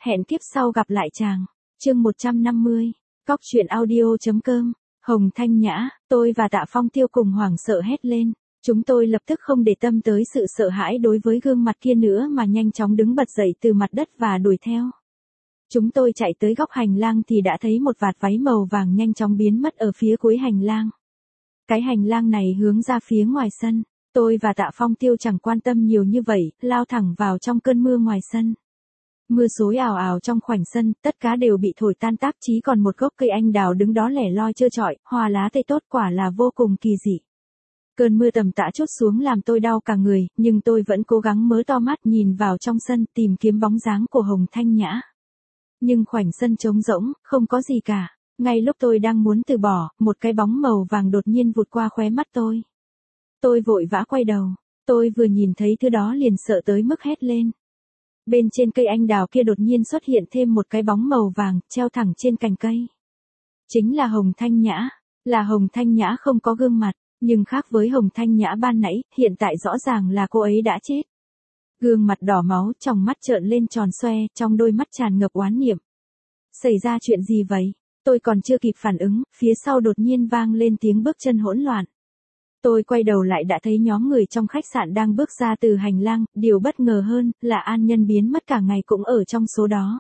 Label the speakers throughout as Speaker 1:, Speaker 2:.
Speaker 1: hẹn kiếp sau gặp lại chàng. Chương 150. Cóc truyện audio.com. Hồng Thanh Nhã, tôi và Tạ Phong Tiêu cùng hoảng sợ hét lên. Chúng tôi lập tức không để tâm tới sự sợ hãi đối với gương mặt kia nữa mà nhanh chóng đứng bật dậy từ mặt đất và đuổi theo. Chúng tôi chạy tới góc hành lang thì đã thấy một vạt váy màu vàng nhanh chóng biến mất ở phía cuối hành lang. Cái hành lang này hướng ra phía ngoài sân. Tôi và Tạ Phong Tiêu chẳng quan tâm nhiều như vậy, lao thẳng vào trong cơn mưa ngoài sân. Mưa xối ào ào trong khoảnh sân, tất cả đều bị thổi tan tác, chỉ còn một gốc cây anh đào đứng đó lẻ loi trơ trọi, hoa lá tươi tốt, quả là vô cùng kỳ dị. Cơn mưa tầm tã trút xuống làm tôi đau cả người, nhưng tôi vẫn cố gắng mở to mắt nhìn vào trong sân tìm kiếm bóng dáng của Hồng Thanh Nhã. Nhưng khoảnh sân trống rỗng, không có gì cả. Ngay lúc tôi đang muốn từ bỏ, một cái bóng màu vàng đột nhiên vụt qua khóe mắt tôi. Tôi vội vã quay đầu. Tôi vừa nhìn thấy thứ đó liền sợ tới mức hét lên. Bên trên cây anh đào kia đột nhiên xuất hiện thêm một cái bóng màu vàng, treo thẳng trên cành cây. Chính là Hồng Thanh Nhã. Là Hồng Thanh Nhã không có gương mặt, nhưng khác với Hồng Thanh Nhã ban nãy, hiện tại rõ ràng là cô ấy đã chết. Gương mặt đỏ máu, tròng mắt trợn lên tròn xoe, trong đôi mắt tràn ngập oán niệm. Xảy ra chuyện gì vậy? Tôi còn chưa kịp phản ứng, phía sau đột nhiên vang lên tiếng bước chân hỗn loạn. Tôi quay đầu lại đã thấy nhóm người trong khách sạn đang bước ra từ hành lang, điều bất ngờ hơn là An Nhân biến mất cả ngày cũng ở trong số đó.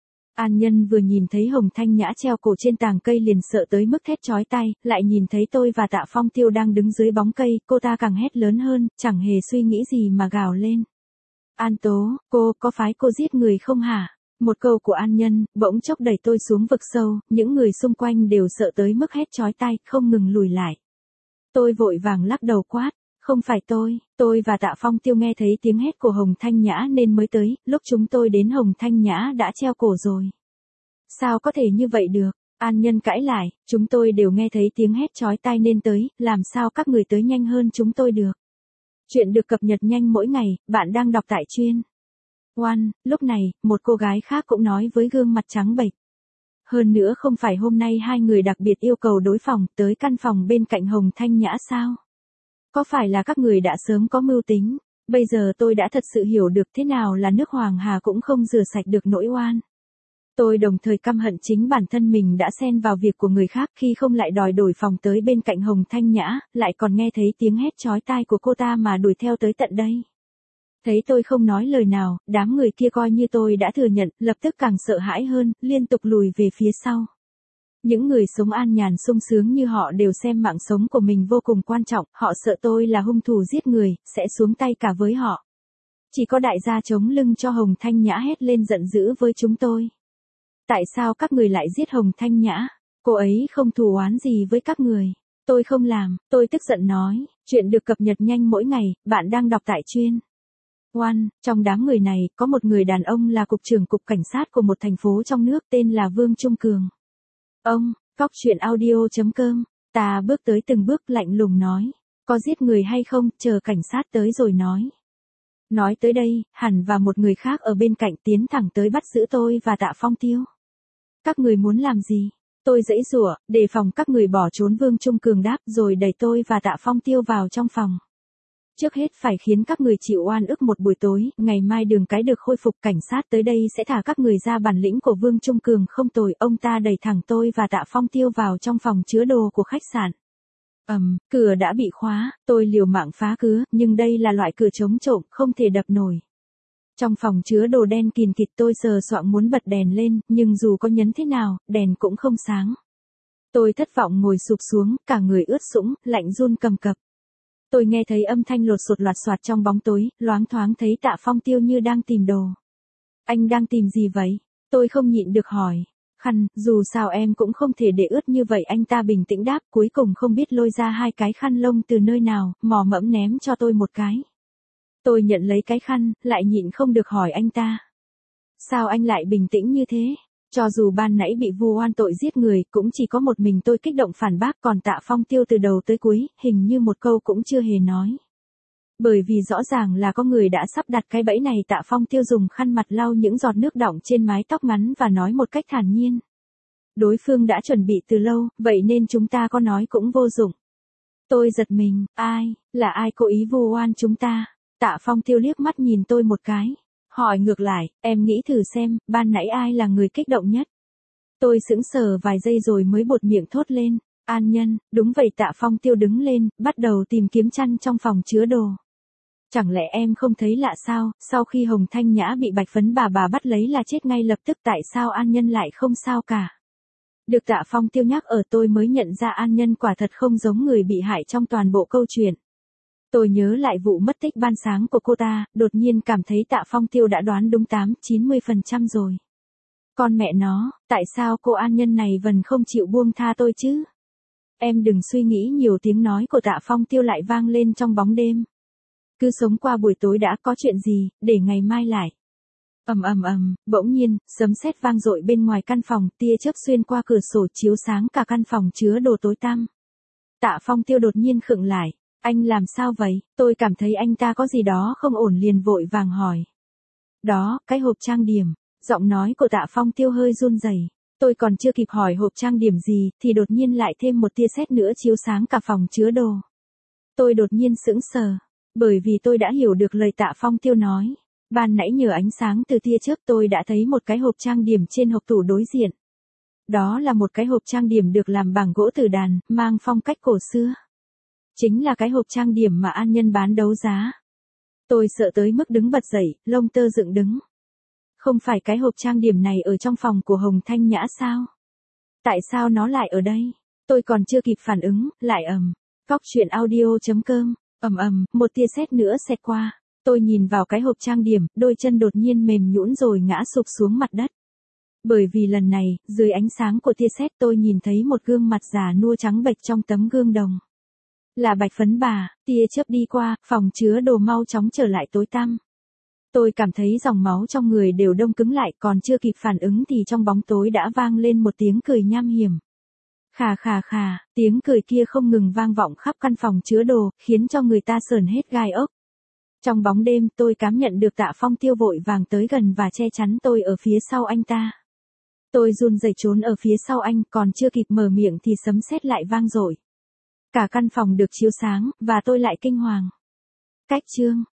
Speaker 1: An Nhân vừa nhìn thấy Hồng Thanh Nhã treo cổ trên tàng cây liền sợ tới mức thét chói tai, lại nhìn thấy tôi và Tạ Phong Tiêu đang đứng dưới bóng cây, cô ta càng hét lớn hơn, chẳng hề suy nghĩ gì mà gào lên. An Tố, cô, có phải cô giết người không hả? Một câu của An Nhân, bỗng chốc đẩy tôi xuống vực sâu, những người xung quanh đều sợ tới mức hét chói tai, không ngừng lùi lại. Tôi vội vàng lắc đầu quát, không phải tôi và Tạ Phong Tiêu nghe thấy tiếng hét của Hồng Thanh Nhã nên mới tới, lúc chúng tôi đến Hồng Thanh Nhã đã treo cổ rồi. Sao có thể như vậy được? An Nhân cãi lại, chúng tôi đều nghe thấy tiếng hét chói tai nên tới, làm sao các người tới nhanh hơn chúng tôi được? Chuyện được cập nhật nhanh mỗi ngày, bạn đang đọc tại Chuyên One. Lúc này, một cô gái khác cũng nói với gương mặt trắng bệch. Hơn nữa không phải hôm nay hai người đặc biệt yêu cầu đối phòng tới căn phòng bên cạnh Hồng Thanh Nhã sao? Có phải là các người đã sớm có mưu tính? Bây giờ tôi đã thật sự hiểu được thế nào là nước Hoàng Hà cũng không rửa sạch được nỗi oan. Tôi đồng thời căm hận chính bản thân mình đã xen vào việc của người khác khi không lại đòi đổi phòng tới bên cạnh Hồng Thanh Nhã, lại còn nghe thấy tiếng hét chói tai của cô ta mà đuổi theo tới tận đây. Thấy tôi không nói lời nào, đám người kia coi như tôi đã thừa nhận, lập tức càng sợ hãi hơn, liên tục lùi về phía sau. Những người sống an nhàn sung sướng như họ đều xem mạng sống của mình vô cùng quan trọng, họ sợ tôi là hung thủ giết người, sẽ xuống tay cả với họ. Chỉ có đại gia chống lưng cho Hồng Thanh Nhã hét lên giận dữ với chúng tôi. Tại sao các người lại giết Hồng Thanh Nhã? Cô ấy không thù oán gì với các người. Tôi không làm, tôi tức giận nói, chuyện được cập nhật nhanh mỗi ngày, bạn đang đọc tại Chuyên One. Trong đám người này, có một người đàn ông là cục trưởng cục cảnh sát của một thành phố trong nước tên là Vương Trung Cường. Ông, Cóc truyện audio.com, ta bước tới từng bước lạnh lùng nói, có giết người hay không, chờ cảnh sát tới rồi nói. Nói tới đây, hẳn và một người khác ở bên cạnh tiến thẳng tới bắt giữ tôi và Tạ Phong Tiêu. Các người muốn làm gì? Tôi giãy giụa, đề phòng các người bỏ trốn. Vương Trung Cường đáp rồi đẩy tôi và Tạ Phong Tiêu vào trong phòng. Trước hết phải khiến các người chịu oan ức một buổi tối, ngày mai đường cái được khôi phục, cảnh sát tới đây sẽ thả các người ra. Bản lĩnh của Vương Trung Cường không tồi, ông ta đẩy thẳng tôi và Tạ Phong Tiêu vào trong phòng chứa đồ của khách sạn. Cửa đã bị khóa, tôi liều mạng phá cửa, nhưng đây là loại cửa chống trộm, không thể đập nổi. Trong phòng chứa đồ đen kìn kịt, tôi sờ soạng muốn bật đèn lên, nhưng dù có nhấn thế nào, đèn cũng không sáng. Tôi thất vọng ngồi sụp xuống, cả người ướt sũng, lạnh run cầm cập. Tôi nghe thấy âm thanh lột sột loạt soạt trong bóng tối, loáng thoáng thấy Tạ Phong Tiêu như đang tìm đồ. Anh đang tìm gì vậy? Tôi không nhịn được hỏi. Khăn, dù sao em cũng không thể để ướt như vậy, anh ta bình tĩnh đáp, cuối cùng không biết lôi ra hai cái khăn lông từ nơi nào, mò mẫm ném cho tôi một cái. Tôi nhận lấy cái khăn, lại nhịn không được hỏi anh ta. Sao anh lại bình tĩnh như thế? Cho dù ban nãy bị vu oan tội giết người, cũng chỉ có một mình tôi kích động phản bác, còn Tạ Phong Tiêu từ đầu tới cuối, hình như một câu cũng chưa hề nói. Bởi vì rõ ràng là có người đã sắp đặt cái bẫy này. Tạ Phong Tiêu dùng khăn mặt lau những giọt nước đọng trên mái tóc ngắn và nói một cách thản nhiên. Đối phương đã chuẩn bị từ lâu, vậy nên chúng ta có nói cũng vô dụng. Tôi giật mình, là ai cố ý vu oan chúng ta? Tạ Phong Tiêu liếc mắt nhìn tôi một cái. Hỏi ngược lại, em nghĩ thử xem, ban nãy ai là người kích động nhất? Tôi sững sờ vài giây rồi mới buột miệng thốt lên. An Nhân. Đúng vậy. Tạ Phong Tiêu đứng lên, bắt đầu tìm kiếm chăn trong phòng chứa đồ. Chẳng lẽ em không thấy lạ sao, sau khi Hồng Thanh Nhã bị Bạch Phấn bà bắt lấy là chết ngay lập tức, tại sao An Nhân lại không sao cả? Được Tạ Phong Tiêu nhắc ở tôi mới nhận ra An Nhân quả thật không giống người bị hại trong toàn bộ câu chuyện. Tôi nhớ lại vụ mất tích ban sáng của cô ta, đột nhiên cảm thấy Tạ Phong Tiêu đã đoán đúng 80-90% rồi. Con mẹ nó, tại sao cô An Nhân này vẫn không chịu buông tha tôi chứ? Em đừng suy nghĩ nhiều, tiếng nói của Tạ Phong Tiêu lại vang lên trong bóng đêm. Cứ sống qua buổi tối đã, có chuyện gì, để ngày mai lại. Bỗng nhiên, sấm sét vang dội bên ngoài căn phòng, tia chớp xuyên qua cửa sổ chiếu sáng cả căn phòng chứa đồ tối tăm. Tạ Phong Tiêu đột nhiên khựng lại. Anh làm sao vậy? Tôi cảm thấy anh ta có gì đó không ổn liền vội vàng hỏi. Đó, cái hộp trang điểm. Giọng nói của Tạ Phong Tiêu hơi run rẩy. Tôi còn chưa kịp hỏi hộp trang điểm gì, thì đột nhiên lại thêm một tia sét nữa chiếu sáng cả phòng chứa đồ. Tôi đột nhiên sững sờ, bởi vì tôi đã hiểu được lời Tạ Phong Tiêu nói. Ban nãy nhờ ánh sáng từ tia chớp tôi đã thấy một cái hộp trang điểm trên hộp tủ đối diện. Đó là một cái hộp trang điểm được làm bằng gỗ tử đàn, mang phong cách cổ xưa. Chính là cái hộp trang điểm mà An Nhân bán đấu giá. Tôi sợ tới mức đứng bật dậy, lông tơ dựng đứng. Không phải cái hộp trang điểm này ở trong phòng của Hồng Thanh Nhã sao? Tại sao nó lại ở đây? Tôi còn chưa kịp phản ứng, lại Cóc truyện audio.com, một tia sét nữa xẹt qua. Tôi nhìn vào cái hộp trang điểm, đôi chân đột nhiên mềm nhũn rồi ngã sụp xuống mặt đất. Bởi vì lần này, dưới ánh sáng của tia sét tôi nhìn thấy một gương mặt già nua trắng bệch trong tấm gương đồng. Là Bạch Phấn bà. Tia chớp đi qua, phòng chứa đồ mau chóng trở lại tối tăm. Tôi cảm thấy dòng máu trong người đều đông cứng lại, còn chưa kịp phản ứng thì trong bóng tối đã vang lên một tiếng cười nham hiểm. Khà khà khà, tiếng cười kia không ngừng vang vọng khắp căn phòng chứa đồ, khiến cho người ta sởn hết gai ốc. Trong bóng đêm, tôi cảm nhận được Tạ Phong Tiêu vội vàng tới gần và che chắn tôi ở phía sau anh ta. Tôi run rẩy trốn ở phía sau anh, còn chưa kịp mở miệng thì sấm sét lại vang dội. Cả căn phòng được chiếu sáng, và tôi lại kinh hoàng. Cách chương